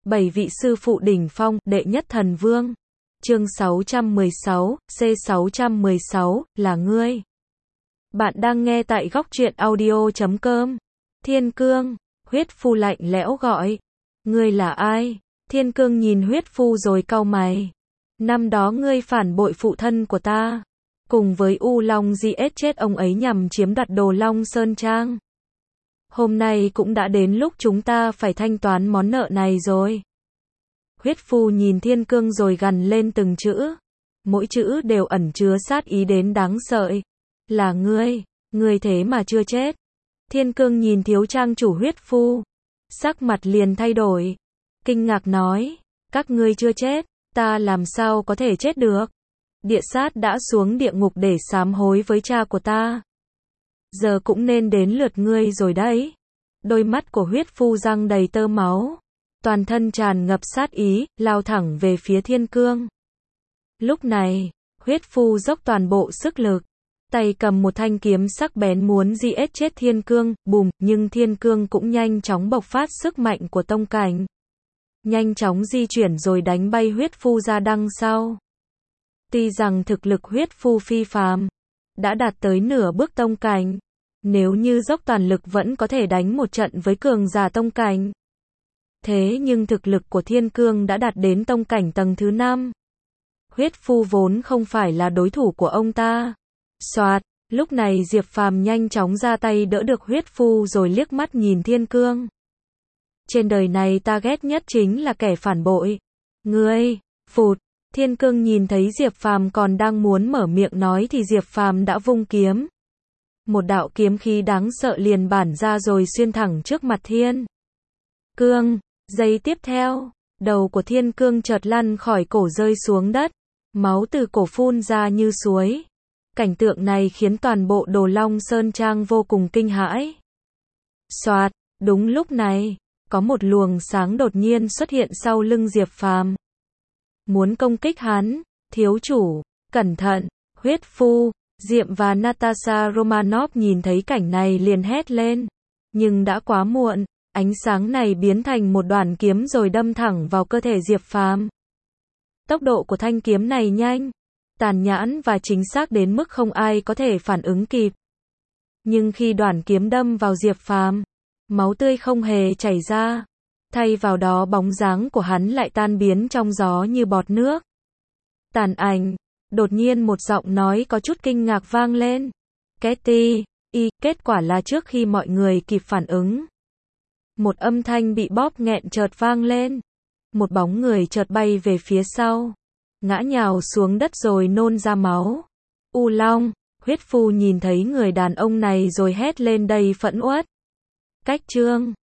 7 vị sư phụ đỉnh phong, đệ nhất thần vương. Chương 616, C616, là ngươi. Bạn đang nghe tại góc truyện audio.com. Thiên Cương, huyết phu lạnh lẽo gọi. Ngươi là ai? Thiên Cương nhìn huyết phu rồi cau mày. Năm đó ngươi phản bội phụ thân của ta. Cùng với U Long giết chết ông ấy nhằm chiếm đoạt Đồ Long Sơn Trang. Hôm nay cũng đã đến lúc chúng ta phải thanh toán món nợ này rồi. Huyết phu nhìn Thiên Cương rồi gằn lên từng chữ. Mỗi chữ đều ẩn chứa sát ý đến đáng sợ. Là ngươi thế mà chưa chết. Thiên Cương nhìn thiếu trang chủ huyết phu. Sắc mặt liền thay đổi. Kinh ngạc nói, các ngươi chưa chết, ta làm sao có thể chết được. Địa sát đã xuống địa ngục để sám hối với cha của ta. Giờ cũng nên đến lượt ngươi rồi đấy. Đôi mắt của huyết phu răng đầy tơ máu. Toàn thân tràn ngập sát ý, lao thẳng về phía Thiên Cương. Lúc này, huyết phu dốc toàn bộ sức lực. Tay cầm một thanh kiếm sắc bén muốn giết chết Thiên Cương, bùm, nhưng Thiên Cương cũng nhanh chóng bộc phát sức mạnh của tông cảnh. Nhanh chóng di chuyển rồi đánh bay huyết phu ra đằng sau. Tuy rằng thực lực huyết phu phi phàm, đã đạt tới nửa bước tông cảnh. Nếu như dốc toàn lực vẫn có thể đánh một trận với cường giả tông cảnh. Thế nhưng thực lực của Thiên Cương đã đạt đến tông cảnh tầng thứ 5. Huyết phu vốn không phải là đối thủ của ông ta. Soạt, lúc này Diệp Phàm nhanh chóng ra tay đỡ được huyết phu rồi liếc mắt nhìn Thiên Cương. Trên đời này ta ghét nhất chính là kẻ phản bội. Ngươi, phụt, Thiên Cương nhìn thấy Diệp Phàm còn đang muốn mở miệng nói thì Diệp Phàm đã vung kiếm. Một đạo kiếm khí đáng sợ liền bản ra rồi xuyên thẳng trước mặt Thiên Cương. Giây tiếp theo, đầu của Thiên Cương chợt lăn khỏi cổ rơi xuống đất. Máu từ cổ phun ra như suối. Cảnh tượng này khiến toàn bộ Đồ Long Sơn Trang vô cùng kinh hãi. Soạt, đúng lúc này, có một luồng sáng đột nhiên xuất hiện sau lưng Diệp Phàm. Muốn công kích hắn, thiếu chủ, cẩn thận, huyết phu, Diệm và Natasha Romanoff nhìn thấy cảnh này liền hét lên. Nhưng đã quá muộn, ánh sáng này biến thành một đoạn kiếm rồi đâm thẳng vào cơ thể Diệp Phàm. Tốc độ của thanh kiếm này nhanh, tàn nhẫn và chính xác đến mức không ai có thể phản ứng kịp. Nhưng khi đoạn kiếm đâm vào Diệp Phàm, máu tươi không hề chảy ra. Thay vào đó bóng dáng của hắn lại tan biến trong gió như bọt nước. Tàn ảnh, đột nhiên một giọng nói có chút kinh ngạc vang lên. Ketty, kết quả là trước khi mọi người kịp phản ứng. Một âm thanh bị bóp nghẹn chợt vang lên. Một bóng người chợt bay về phía sau. Ngã nhào xuống đất rồi nôn ra máu. U Long, huyết phu nhìn thấy người đàn ông này rồi hét lên đầy phẫn uất. Cách chương